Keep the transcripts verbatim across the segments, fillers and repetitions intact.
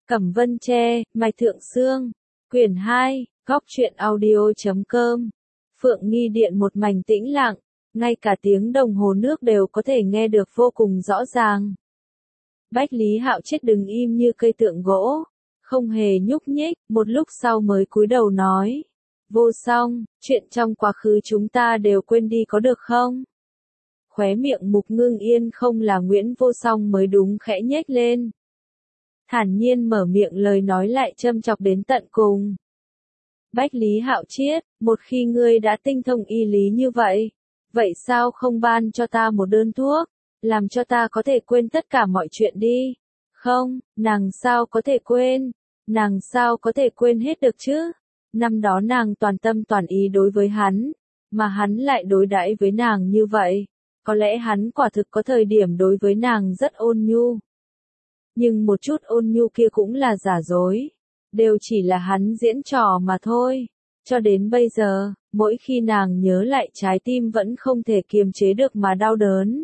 Cẩm Vân Tre, Mai Thượng Sương. Quyển hai, góc truyện audio chấm com. Phượng Nghi Điện một mảnh tĩnh lặng, ngay cả tiếng đồng hồ nước đều có thể nghe được vô cùng rõ ràng. Bách Lý Hạo chết đứng im như cây tượng gỗ, không hề nhúc nhích, một lúc sau mới cúi đầu nói. Vô Song, chuyện trong quá khứ chúng ta đều quên đi có được không? Khóe miệng Mục Ngưng Yên không là Nguyễn Vô Song mới đúng khẽ nhếch lên. Thản nhiên mở miệng lời nói lại châm chọc đến tận cùng. Bách Lý Hạo Chiết, một khi ngươi đã tinh thông y lý như vậy, vậy sao không ban cho ta một đơn thuốc, làm cho ta có thể quên tất cả mọi chuyện đi? Không, nàng sao có thể quên, nàng sao có thể quên hết được chứ? Năm đó nàng toàn tâm toàn ý đối với hắn, mà hắn lại đối đãi với nàng như vậy, có lẽ hắn quả thực có thời điểm đối với nàng rất ôn nhu. Nhưng một chút ôn nhu kia cũng là giả dối, đều chỉ là hắn diễn trò mà thôi. Cho đến bây giờ, mỗi khi nàng nhớ lại trái tim vẫn không thể kiềm chế được mà đau đớn.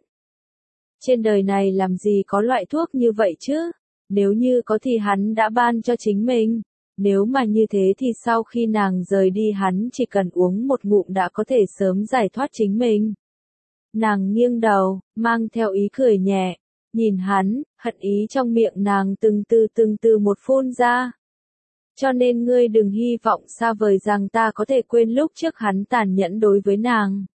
Trên đời này làm gì có loại thuốc như vậy chứ? Nếu như có thì hắn đã ban cho chính mình. Nếu mà như thế thì sau khi nàng rời đi hắn chỉ cần uống một ngụm đã có thể sớm giải thoát chính mình. Nàng nghiêng đầu, mang theo ý cười nhẹ, nhìn hắn, hận ý trong miệng nàng từng từ từng từ một phun ra. Cho nên ngươi đừng hy vọng xa vời rằng ta có thể quên lúc trước hắn tàn nhẫn đối với nàng.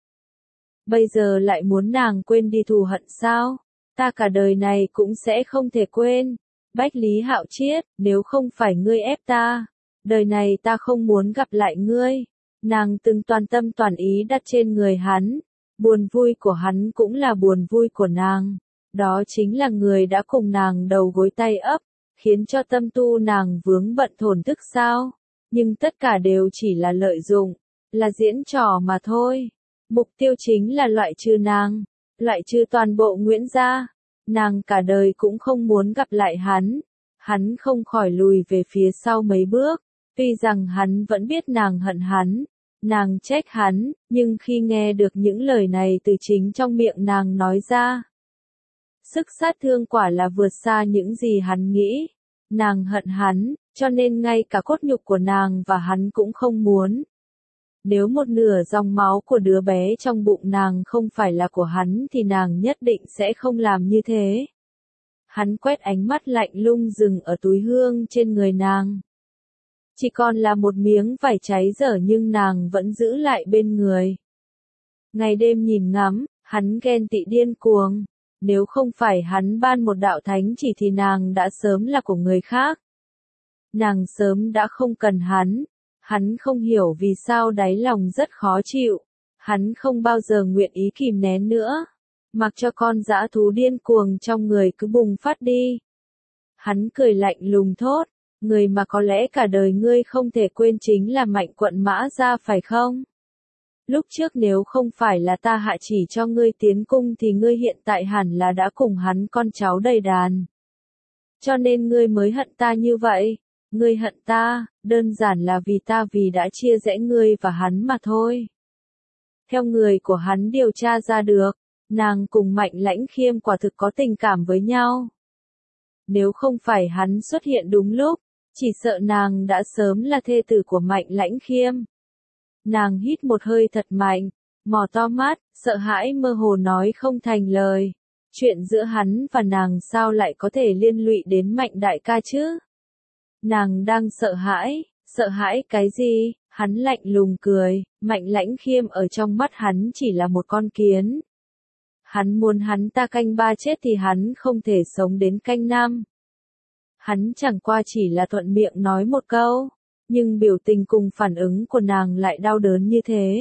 Bây giờ lại muốn nàng quên đi thù hận sao? Ta cả đời này cũng sẽ không thể quên. Bách Lý Hạo Chiết, nếu không phải ngươi ép ta, đời này ta không muốn gặp lại ngươi. Nàng từng toàn tâm toàn ý đặt trên người hắn, buồn vui của hắn cũng là buồn vui của nàng. Đó chính là người đã cùng nàng đầu gối tay ấp, khiến cho tâm tu nàng vướng bận thổn thức sao. Nhưng tất cả đều chỉ là lợi dụng, là diễn trò mà thôi. Mục tiêu chính là loại trừ nàng, loại trừ toàn bộ Nguyễn gia. Nàng cả đời cũng không muốn gặp lại hắn. Hắn không khỏi lùi về phía sau mấy bước, tuy rằng hắn vẫn biết nàng hận hắn, nàng trách hắn, nhưng khi nghe được những lời này từ chính trong miệng nàng nói ra, sức sát thương quả là vượt xa những gì hắn nghĩ. Nàng hận hắn, cho nên ngay cả cốt nhục của nàng và hắn cũng không muốn. Nếu một nửa dòng máu của đứa bé trong bụng nàng không phải là của hắn thì nàng nhất định sẽ không làm như thế. Hắn quét ánh mắt lạnh lùng dừng ở túi hương trên người nàng. Chỉ còn là một miếng vải cháy dở nhưng nàng vẫn giữ lại bên người. Ngày đêm nhìn ngắm, hắn ghen tị điên cuồng. Nếu không phải hắn ban một đạo thánh chỉ thì nàng đã sớm là của người khác. Nàng sớm đã không cần hắn. Hắn không hiểu vì sao đáy lòng rất khó chịu. Hắn không bao giờ nguyện ý kìm nén nữa. Mặc cho con dã thú điên cuồng trong người cứ bùng phát đi. Hắn cười lạnh lùng thốt. Người mà có lẽ cả đời ngươi không thể quên chính là Mạnh Quận Mã Gia phải không? Lúc trước nếu không phải là ta hạ chỉ cho ngươi tiến cung thì ngươi hiện tại hẳn là đã cùng hắn con cháu đầy đàn. Cho nên ngươi mới hận ta như vậy. Ngươi hận ta, đơn giản là vì ta vì đã chia rẽ ngươi và hắn mà thôi. Theo người của hắn điều tra ra được, nàng cùng Mạnh Lãnh Khiêm quả thực có tình cảm với nhau. Nếu không phải hắn xuất hiện đúng lúc, chỉ sợ nàng đã sớm là thê tử của Mạnh Lãnh Khiêm. Nàng hít một hơi thật mạnh, mò to mắt, sợ hãi mơ hồ nói không thành lời. Chuyện giữa hắn và nàng sao lại có thể liên lụy đến Mạnh đại ca chứ? Nàng đang sợ hãi, sợ hãi cái gì? Hắn lạnh lùng cười, Mạnh Lãnh Khiêm ở trong mắt hắn chỉ là một con kiến. Hắn muốn hắn ta canh ba chết thì hắn không thể sống đến canh năm. Hắn chẳng qua chỉ là thuận miệng nói một câu, nhưng biểu tình cùng phản ứng của nàng lại đau đớn như thế.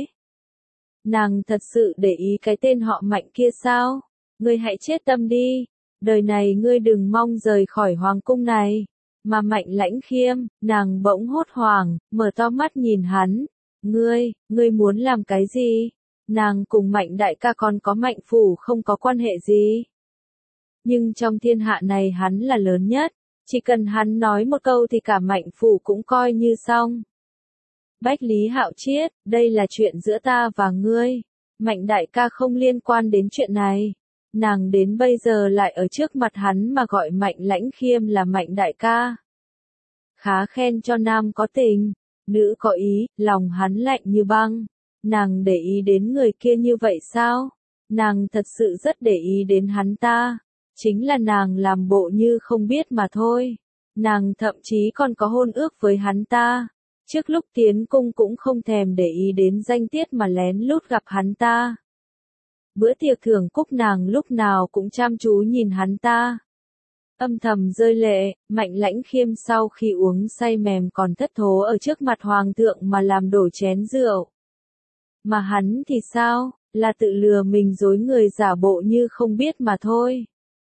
Nàng thật sự để ý cái tên họ Mạnh kia sao? Ngươi hãy chết tâm đi, đời này ngươi đừng mong rời khỏi hoàng cung này. Mà Mạnh Lãnh Khiêm, nàng bỗng hốt hoảng, mở to mắt nhìn hắn. Ngươi, ngươi muốn làm cái gì? Nàng cùng Mạnh đại ca còn có Mạnh phủ không có quan hệ gì. Nhưng trong thiên hạ này hắn là lớn nhất, chỉ cần hắn nói một câu thì cả Mạnh phủ cũng coi như xong. Bách Lý Hạo Chiết, đây là chuyện giữa ta và ngươi. Mạnh đại ca không liên quan đến chuyện này. Nàng đến bây giờ lại ở trước mặt hắn mà gọi Mạnh Lãnh Khiêm là Mạnh đại ca. Khá khen cho nam có tình, nữ có ý, lòng hắn lạnh như băng. Nàng để ý đến người kia như vậy sao? Nàng thật sự rất để ý đến hắn ta. Chính là nàng làm bộ như không biết mà thôi. Nàng thậm chí còn có hôn ước với hắn ta. Trước lúc tiến cung cũng không thèm để ý đến danh tiết mà lén lút gặp hắn ta. Bữa tiệc thưởng cúc nàng lúc nào cũng chăm chú nhìn hắn ta. Âm thầm rơi lệ, Mạnh Lãnh Khiêm sau khi uống say mềm còn thất thố ở trước mặt hoàng thượng mà làm đổ chén rượu. Mà hắn thì sao, là tự lừa mình dối người giả bộ như không biết mà thôi.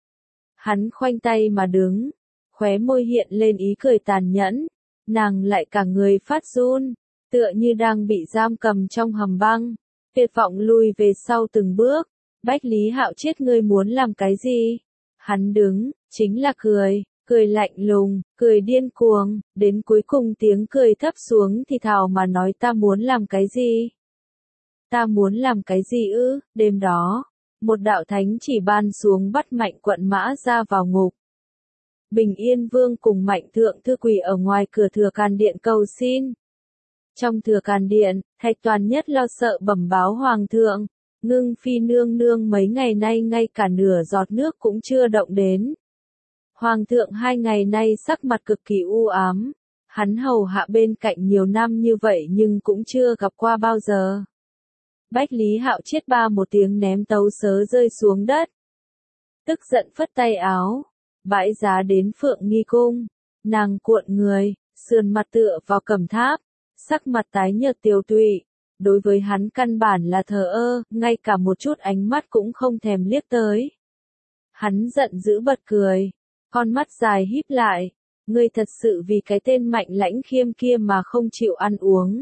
Hắn khoanh tay mà đứng, khóe môi hiện lên ý cười tàn nhẫn, nàng lại cả người phát run, tựa như đang bị giam cầm trong hầm băng, tuyệt vọng lùi về sau từng bước. Bách Lý Hạo chết, ngươi muốn làm cái gì? Hắn đứng, chính là cười, cười lạnh lùng, cười điên cuồng, đến cuối cùng tiếng cười thấp xuống thì thào mà nói ta muốn làm cái gì? Ta muốn làm cái gì ư? Đêm đó, một đạo thánh chỉ ban xuống bắt Mạnh Quận Mã ra vào ngục. Bình Yên Vương cùng Mạnh Thượng Thư quỳ ở ngoài cửa Thừa Càn Điện cầu xin. Trong Thừa Càn Điện, Thạch Toàn Nhất lo sợ bẩm báo Hoàng thượng, Ngưng Phi nương nương mấy ngày nay ngay cả nửa giọt nước cũng chưa động đến. Hoàng thượng hai ngày nay sắc mặt cực kỳ u ám, hắn hầu hạ bên cạnh nhiều năm như vậy nhưng cũng chưa gặp qua bao giờ. Bách Lý Hạo chết ba một tiếng ném tấu sớ rơi xuống đất. Tức giận phất tay áo, bãi giá đến Phượng Nghi Cung, nàng cuộn người, sườn mặt tựa vào cẩm tháp, sắc mặt tái nhợt tiều tụy. Đối với hắn căn bản là thờ ơ, ngay cả một chút ánh mắt cũng không thèm liếc tới. Hắn giận dữ bật cười, con mắt dài híp lại, ngươi thật sự vì cái tên Mạnh Lãnh Khiêm kia mà không chịu ăn uống.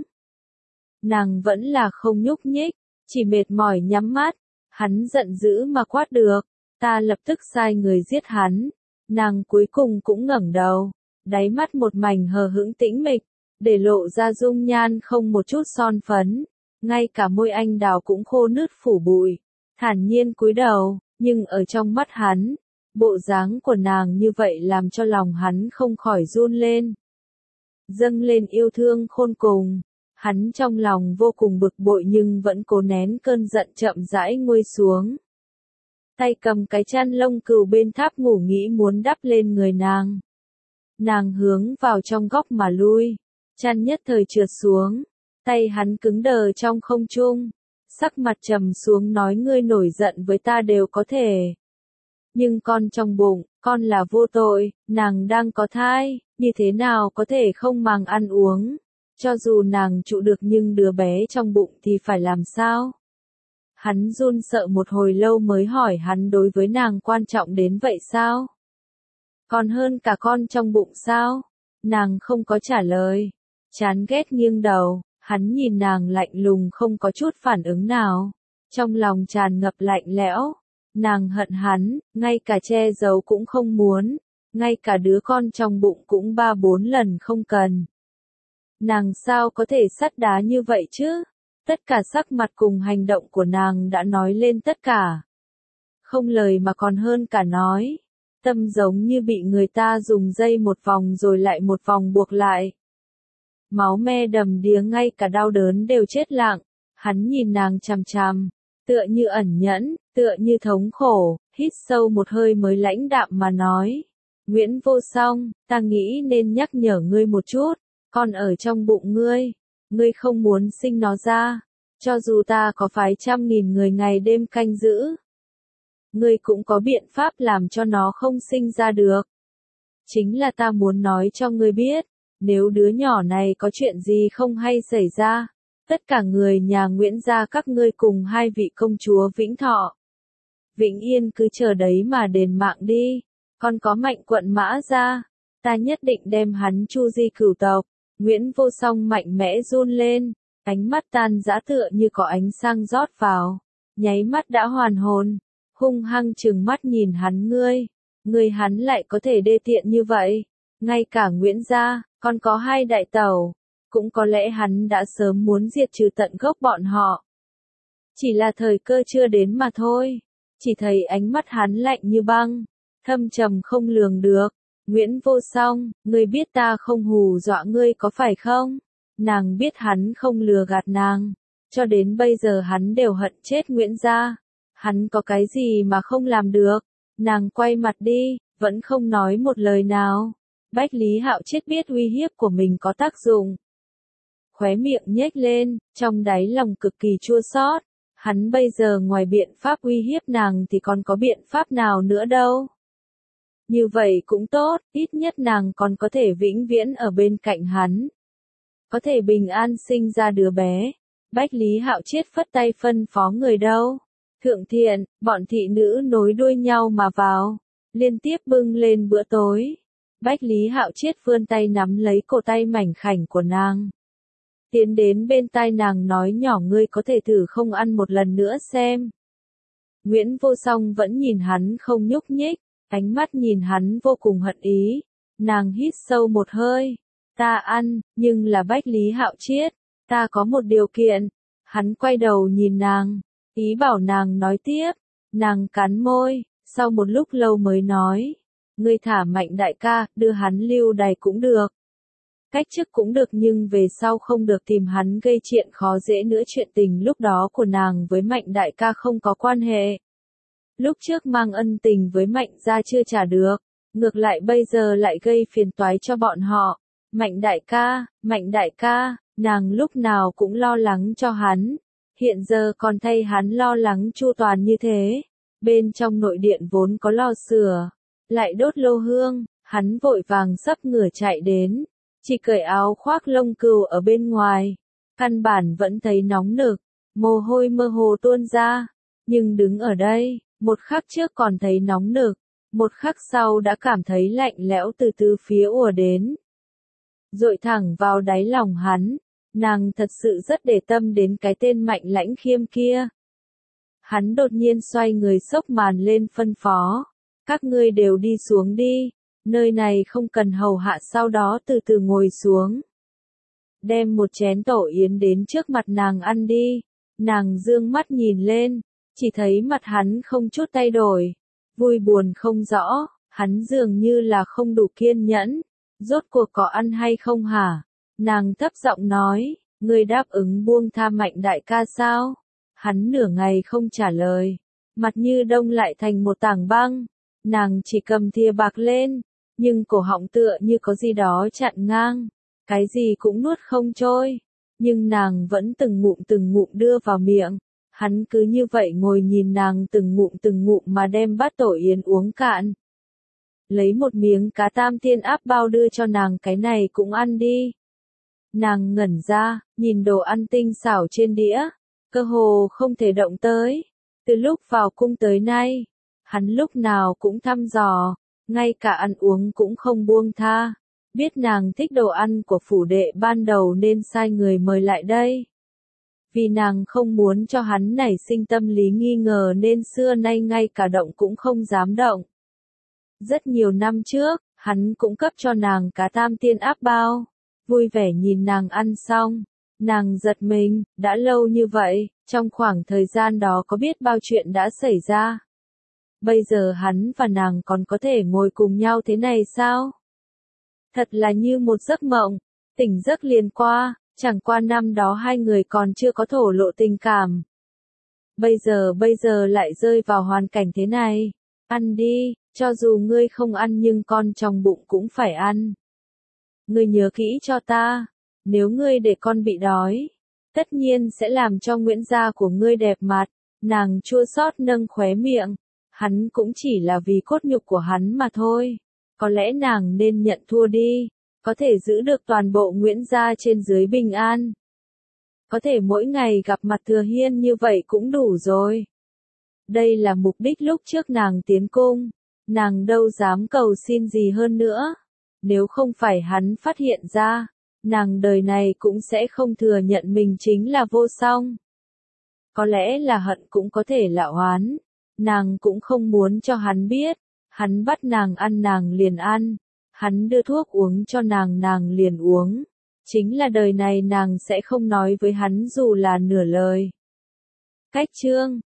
Nàng vẫn là không nhúc nhích, chỉ mệt mỏi nhắm mắt, hắn giận dữ mà quát được, ta lập tức sai người giết hắn. Nàng cuối cùng cũng ngẩng đầu, đáy mắt một mảnh hờ hững tĩnh mịch, để lộ ra dung nhan không một chút son phấn, ngay cả môi anh đào cũng khô nứt phủ bụi, thản nhiên cúi đầu, nhưng ở trong mắt hắn, bộ dáng của nàng như vậy làm cho lòng hắn không khỏi run lên. Dâng lên yêu thương khôn cùng, hắn trong lòng vô cùng bực bội nhưng vẫn cố nén cơn giận chậm rãi nguôi xuống. Tay cầm cái chăn lông cừu bên tháp ngủ nghĩ muốn đắp lên người nàng. Nàng hướng vào trong góc mà lui, chăn nhất thời trượt xuống, tay hắn cứng đờ trong không trung, sắc mặt trầm xuống nói ngươi nổi giận với ta đều có thể. Nhưng con trong bụng, con là vô tội, nàng đang có thai, như thế nào có thể không màng ăn uống, cho dù nàng trụ được nhưng đứa bé trong bụng thì phải làm sao? Hắn run sợ một hồi lâu mới hỏi hắn đối với nàng quan trọng đến vậy sao? Còn hơn cả con trong bụng sao? Nàng không có trả lời. Chán ghét nghiêng đầu, hắn nhìn nàng lạnh lùng không có chút phản ứng nào. Trong lòng tràn ngập lạnh lẽo. Nàng hận hắn, ngay cả che giấu cũng không muốn. Ngay cả đứa con trong bụng cũng ba bốn lần không cần. Nàng sao có thể sắt đá như vậy chứ? Tất cả sắc mặt cùng hành động của nàng đã nói lên tất cả. Không lời mà còn hơn cả nói. Tâm giống như bị người ta dùng dây một vòng rồi lại một vòng buộc lại. Máu me đầm đìa ngay cả đau đớn đều chết lặng. Hắn nhìn nàng chằm chằm, tựa như ẩn nhẫn, tựa như thống khổ, hít sâu một hơi mới lãnh đạm mà nói. Nguyễn Vô Song, ta nghĩ nên nhắc nhở ngươi một chút, con ở trong bụng ngươi. Ngươi không muốn sinh nó ra, cho dù ta có phái trăm nghìn người ngày đêm canh giữ. Ngươi cũng có biện pháp làm cho nó không sinh ra được. Chính là ta muốn nói cho ngươi biết, nếu đứa nhỏ này có chuyện gì không hay xảy ra, tất cả người nhà Nguyễn gia các ngươi cùng hai vị công chúa Vĩnh Thọ, Vĩnh Yên cứ chờ đấy mà đền mạng đi. Còn có Mạnh Quận Mã ra, ta nhất định đem hắn chu di cửu tộc. Nguyễn Vô Song mạnh mẽ run lên, ánh mắt tan rã tựa như có ánh sáng rót vào, nháy mắt đã hoàn hồn, hung hăng trừng mắt nhìn hắn ngươi, ngươi hắn lại có thể đê tiện như vậy, ngay cả Nguyễn gia, còn có hai đại tẩu, cũng có lẽ hắn đã sớm muốn diệt trừ tận gốc bọn họ. Chỉ là thời cơ chưa đến mà thôi, chỉ thấy ánh mắt hắn lạnh như băng, thâm trầm không lường được, Nguyễn Vô Song, ngươi biết ta không hù dọa ngươi có phải không? Nàng biết hắn không lừa gạt nàng. Cho đến bây giờ hắn đều hận chết Nguyễn gia. Hắn có cái gì mà không làm được? Nàng quay mặt đi, vẫn không nói một lời nào. Bách Lý Hạo Chiết biết uy hiếp của mình có tác dụng. Khóe miệng nhếch lên, trong đáy lòng cực kỳ chua xót. Hắn bây giờ ngoài biện pháp uy hiếp nàng thì còn có biện pháp nào nữa đâu. Như vậy cũng tốt, ít nhất nàng còn có thể vĩnh viễn ở bên cạnh hắn. Có thể bình an sinh ra đứa bé. Bách Lý Hạo Chiết phất tay phân phó người đâu. Thượng Thiện, bọn thị nữ nối đuôi nhau mà vào. Liên tiếp bưng lên bữa tối. Bách Lý Hạo Chiết vươn tay nắm lấy cổ tay mảnh khảnh của nàng. Tiến đến bên tai nàng nói nhỏ ngươi có thể thử không ăn một lần nữa xem. Nguyễn Vô Song vẫn nhìn hắn không nhúc nhích, ánh mắt nhìn hắn vô cùng hận ý. Nàng hít sâu một hơi. Ta ăn, nhưng là Bách Lý Hạo Chiết. Ta có một điều kiện. Hắn quay đầu nhìn nàng, ý bảo nàng nói tiếp. Nàng cắn môi, sau một lúc lâu mới nói. Ngươi thả Mạnh đại ca, đưa hắn lưu đày cũng được. Cách chức cũng được nhưng về sau không được tìm hắn gây chuyện khó dễ nữa. Chuyện tình lúc đó của nàng với Mạnh đại ca không có quan hệ. Lúc trước mang ân tình với Mạnh gia chưa trả được, ngược lại bây giờ lại gây phiền toái cho bọn họ. Mạnh đại ca, Mạnh đại ca, nàng lúc nào cũng lo lắng cho hắn. Hiện giờ còn thay hắn lo lắng chu toàn như thế. Bên trong nội điện vốn có lò sửa, lại đốt lô hương, hắn vội vàng sắp ngửa chạy đến. Chỉ cởi áo khoác lông cừu ở bên ngoài. Căn bản vẫn thấy nóng nực, mồ hôi mơ hồ tuôn ra. Nhưng đứng ở đây, một khắc trước còn thấy nóng nực, một khắc sau đã cảm thấy lạnh lẽo từ từ phía ùa đến. Dội thẳng vào đáy lòng hắn, nàng thật sự rất để tâm đến cái tên Mạnh Lãnh Khiêm kia. Hắn đột nhiên xoay người xốc màn lên phân phó. Các ngươi đều đi xuống đi, nơi này không cần hầu hạ sau đó từ từ ngồi xuống. Đem một chén tổ yến đến trước mặt nàng ăn đi. Nàng dương mắt nhìn lên, chỉ thấy mặt hắn không chút thay đổi. Vui buồn không rõ, hắn dường như là không đủ kiên nhẫn. Rốt cuộc có ăn hay không hả? Nàng thấp giọng nói, ngươi đáp ứng buông tha Mạnh đại ca sao? Hắn nửa ngày không trả lời, mặt như đông lại thành một tảng băng. Nàng chỉ cầm thìa bạc lên, nhưng cổ họng tựa như có gì đó chặn ngang, cái gì cũng nuốt không trôi. Nhưng nàng vẫn từng ngụm từng ngụm đưa vào miệng. Hắn cứ như vậy ngồi nhìn nàng từng ngụm từng ngụm mà đem bát tổ yến uống cạn. Lấy một miếng cá tam tiên áp bao đưa cho nàng, cái này cũng ăn đi. Nàng ngẩn ra, nhìn đồ ăn tinh xảo trên đĩa, cơ hồ không thể động tới. Từ lúc vào cung tới nay, hắn lúc nào cũng thăm dò, ngay cả ăn uống cũng không buông tha. Biết nàng thích đồ ăn của phủ đệ ban đầu nên sai người mời lại đây. Vì nàng không muốn cho hắn nảy sinh tâm lý nghi ngờ nên xưa nay ngay cả động cũng không dám động. Rất nhiều năm trước, hắn cũng cấp cho nàng cá tam tiên áp bao. Vui vẻ nhìn nàng ăn xong. Nàng giật mình, đã lâu như vậy, trong khoảng thời gian đó có biết bao chuyện đã xảy ra. Bây giờ hắn và nàng còn có thể ngồi cùng nhau thế này sao? Thật là như một giấc mộng, tỉnh giấc liền qua, chẳng qua năm đó hai người còn chưa có thổ lộ tình cảm. Bây giờ bây giờ lại rơi vào hoàn cảnh thế này. Ăn đi, cho dù ngươi không ăn nhưng con trong bụng cũng phải ăn. Ngươi nhớ kỹ cho ta, nếu ngươi để con bị đói, tất nhiên sẽ làm cho Nguyễn gia của ngươi đẹp mặt. Nàng chua xót nâng khóe miệng, hắn cũng chỉ là vì cốt nhục của hắn mà thôi. Có lẽ nàng nên nhận thua đi, có thể giữ được toàn bộ Nguyễn gia trên dưới bình an. Có thể mỗi ngày gặp mặt Thừa Hiên như vậy cũng đủ rồi. Đây là mục đích lúc trước nàng tiến cung, nàng đâu dám cầu xin gì hơn nữa. Nếu không phải hắn phát hiện ra, nàng đời này cũng sẽ không thừa nhận mình chính là Vô Song. Có lẽ là hận cũng có thể là oán, nàng cũng không muốn cho hắn biết. Hắn bắt nàng ăn nàng liền ăn, hắn đưa thuốc uống cho nàng nàng liền uống. Chính là đời này nàng sẽ không nói với hắn dù là nửa lời. Cách chương